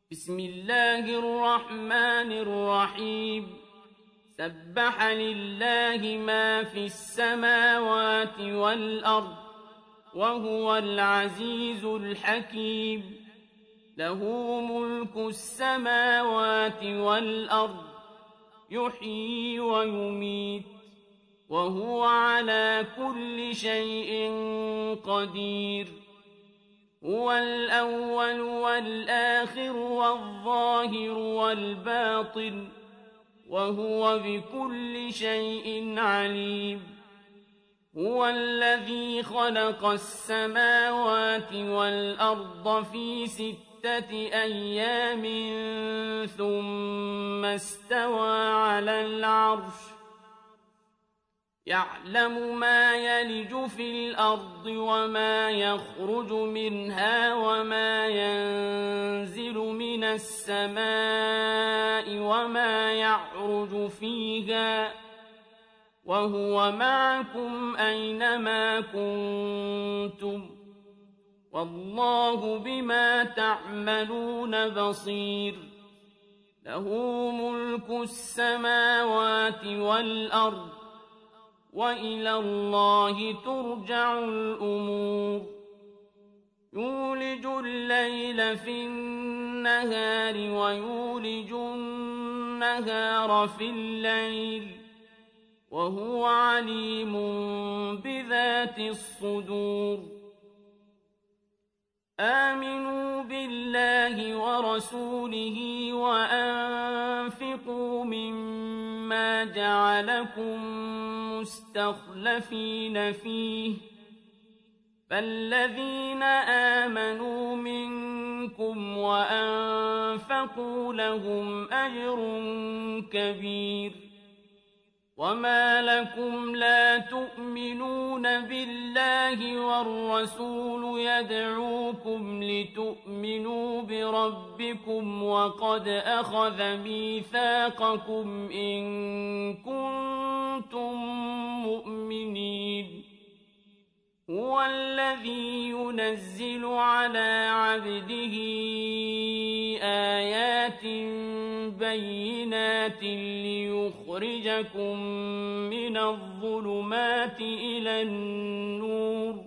بسم الله الرحمن الرحيم سبح لله ما في السماوات والأرض وهو العزيز الحكيم له ملك السماوات والأرض يحيي ويميت وهو على كل شيء قدير هو الأول والآخر والظاهر والباطن وهو بكل شيء عليم هو الذي خلق السماوات والأرض في 6 أيام ثم استوى على العرش يعلم ما يلج في الأرض وما يخرج منها وما ينزل من السماء وما يعرج فيها وهو معكم أينما كنتم والله بما تعملون بصير له ملك السماوات والأرض وإلى الله ترجع الأمور يولج الليل في النهار ويولج النهار في الليل وهو عليم بذات الصدور آمنوا بالله ورسوله وأنفقوا مما جعلكم مستخلفين فيه فالذين آمنوا منكم وأنفقوا لهم أجر كبير وما لكم لا تؤمنون بالله والرسول يدعوكم لتؤمنوا بربكم وقد أخذ ميثاقكم إن كنتم مؤمنين هو الذي ينزل على عبده آيات بينات ليخرجكم من الظلمات إلى النور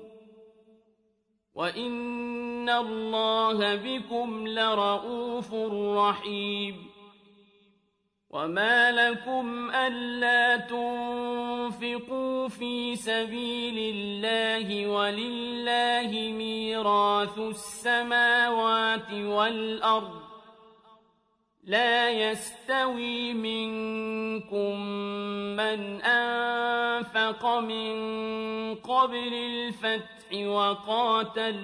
وإن الله بكم لرءوف رحيم وما لكم ألا تنفقوا في سبيل الله ولله ميراث السماوات والأرض لا يستوي منكم من أنفق من قبل الفتح وقاتل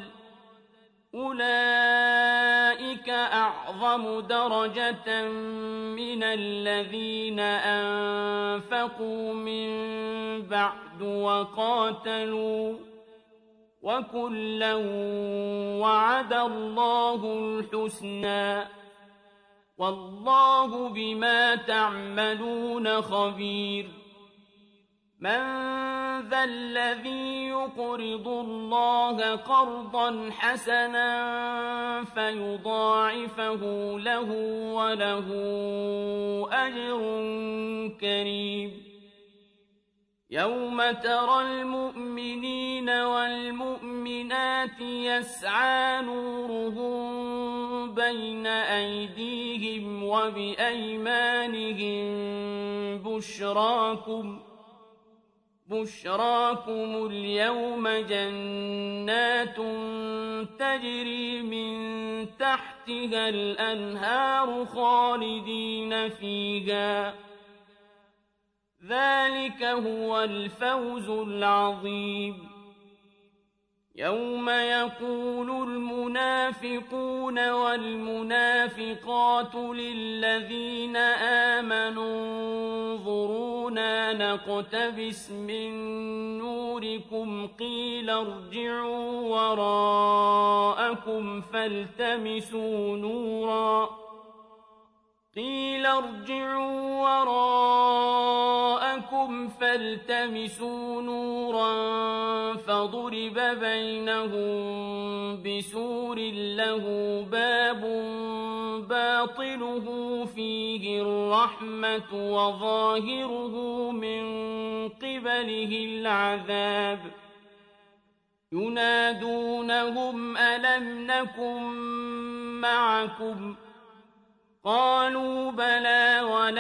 أولئك أعظم درجة من الذين أنفقوا من بعد وقاتلوا وكلا وعد الله الحسنى والله بما تعملون خبير من ذا الذي يقرض الله قرضا حسنا فيضاعفه له وله أجر كريم يوم ترى المؤمنين والمؤمنات يسعى نورهم بين أيديهم وبأيمانهم بشراكم اليوم جنات تجري من تحتها الأنهار خالدين فيها ذلك هو الفوز العظيم يوم يقول المنافقون والمنافقات للذين آمنوا انظرونا نقتبس من نوركم قيل ارجعوا وراءكم فالتمسوا نورا قيل ارجعوا وراءكم فالتمسوا نورا فضرب بينهم بسور له باب باطنه فيه الرحمة وظاهره من قبله العذاب ينادونهم ألم نكن معكم قالوا بلى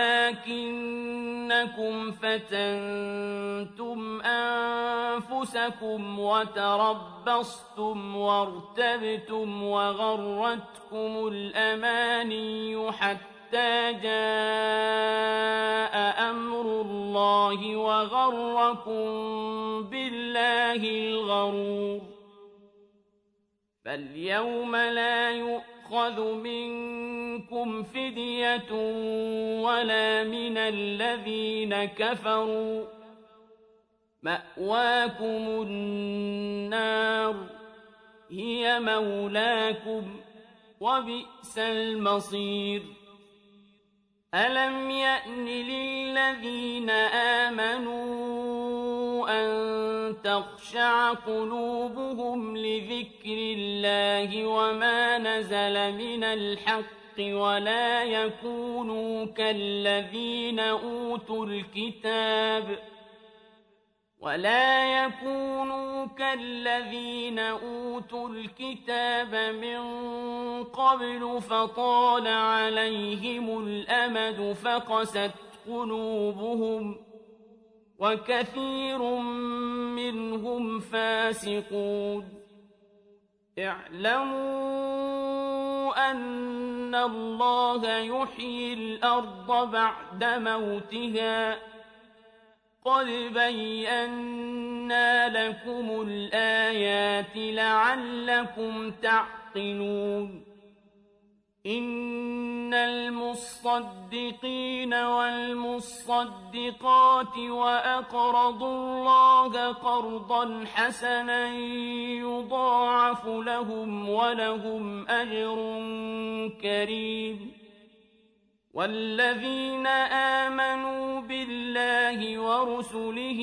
ولكنكم فتنتم أنفسكم وتربصتم وارتبتم وغرتكم الأماني حتى جاء أمر الله وغركم بالله الغرور فاليوم لا يؤخذ منكم فدية ولا من الذين كفروا مأواكم النار هي مولاكم وبئس المصير ألم يأن للذين آمنوا أن تخشع قلوبهم لذكر الله وما نزل من الحق ولا يكونوا كالذين أوتوا الكتاب من قبل فطال عليهم الأمد فقست قلوبهم وكثير منهم فاسقون اعلموا أن الله يحيي الأرض بعد موتها قد بينا لكم الآيات لعلكم تعقلون إن المصدقين والمصدقات وأقرضوا الله قرضا حسنا يضاعف لهم ولهم أجر كريم والذين آمنوا بالله ورسله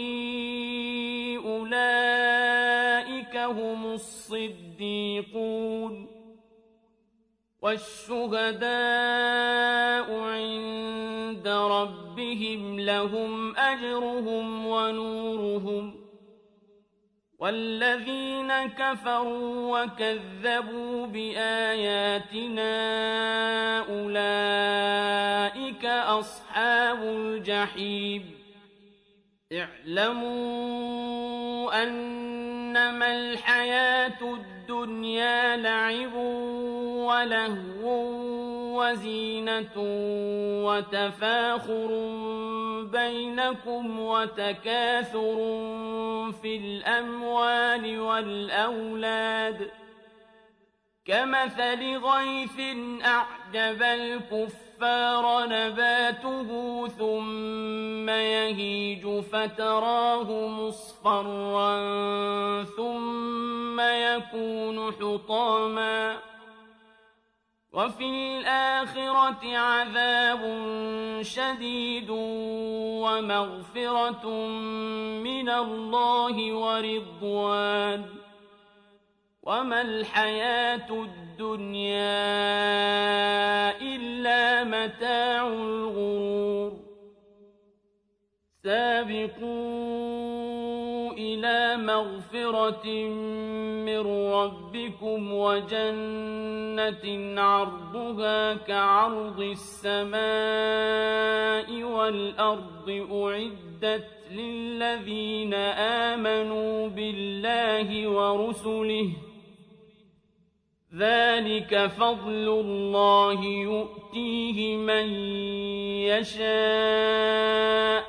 أولئك هم الصديقون والشهداء عند ربهم لهم أجرهم ونورهم والذين كفروا وكذبوا بآياتنا أولئك أصحاب الجحيم اعلموا أنما الحياة الدنيا لعب ولهو وزينة وتفاخر بينكم وتكاثر في الأموال والأولاد كمثل غيث أعجب الكفار نباته ثم يهيج فتراه مصفرا ثم يكون حطاما وفي الآخرة عذاب شديد ومغفرة من الله ورضوان وما الحياة الدنيا إلا متاع الغرور سابقوا إلى مغفرة من ربكم وجنة عرضها كعرض السماء والأرض أعدت للذين آمنوا بالله ورسله ذلك فضل الله يؤتيه من يشاء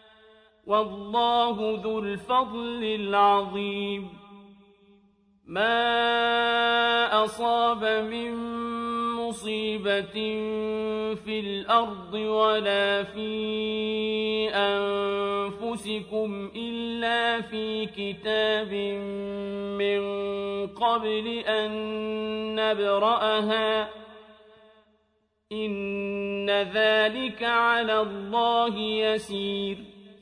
والله ذو الفضل العظيم ما أصاب من مصيبة في الأرض ولا في أنفسكم إلا في كتاب من قبل أن نبرأها إن ذلك على الله يسير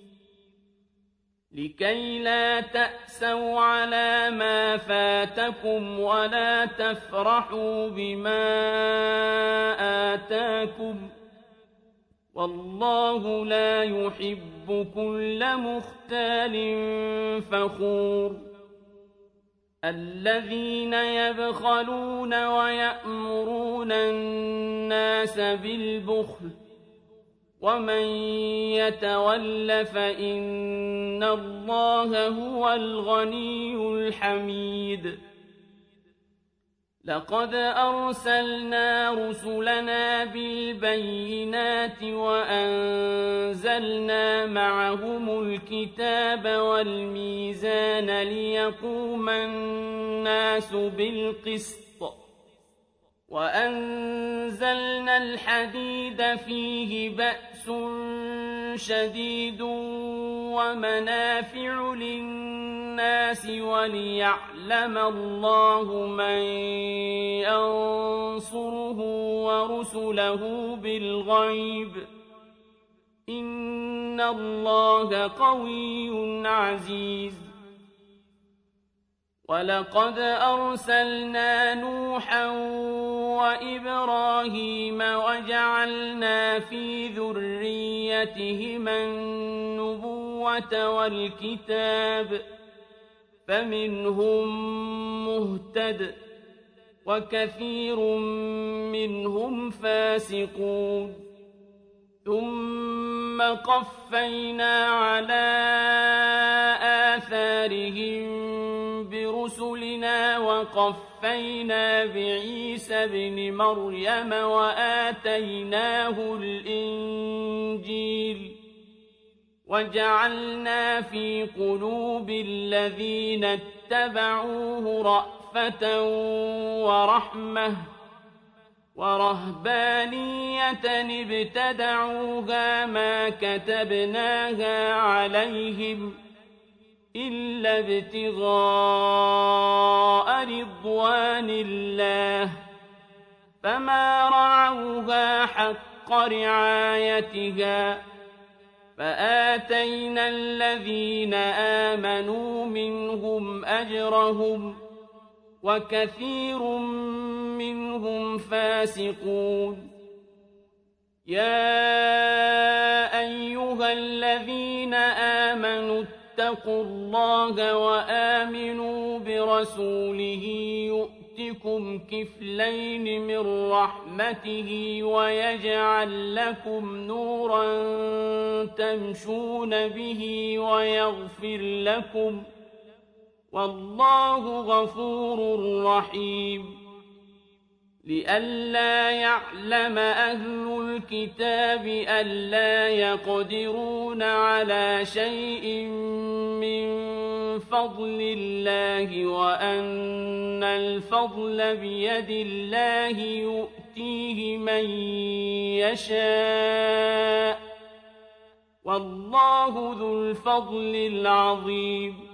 لكي لا تأسوا على ما فاتكم ولا تفرحوا بما آتاكم والله لا يحب كل مختال فخور الذين يبخلون ويأمرون الناس بالبخل ومن يتول فإن الله هو الغني الحميد لقد أرسلنا رسلنا بالبينات وأنزلنا معهم الكتاب والميزان ليقوم الناس بالقسط وأنزلنا الحديد فيه بأس شديد ومنافع للناس وليعلم الله من ينصره ورسله بالغيب إن الله قوي عزيز ولقد أرسلنا نوحا وإبراهيم وجعلنا في ذريتهما النبوة والكتاب فمنهم مهتد وكثير منهم فاسقون ثم قفينا على آثارهم برسلنا وقفينا بعيسى ابن مريم وآتيناه الإنجيل وجعلنا في قلوب الذين اتبعوه رأفة ورحمة ورهبانية ابتدعوها ما كتبناها عليهم إلا ابتغاء رضوان الله فما رعوها حق رعايتها فآتينا الذين آمنوا منهم أجرهم وكثير منهم فاسقون يا أيها الذين آمنوا اتقوا الله وآمنوا برسوله يؤتكم كفلين من رحمته ويجعل لكم نورا تمشون به ويغفر لكم والله غفور رحيم لئلا يعلم أهل الكتاب ألا يقدرون على شيء من فضل الله وأن الفضل بيد الله يؤتيه من يشاء والله ذو الفضل العظيم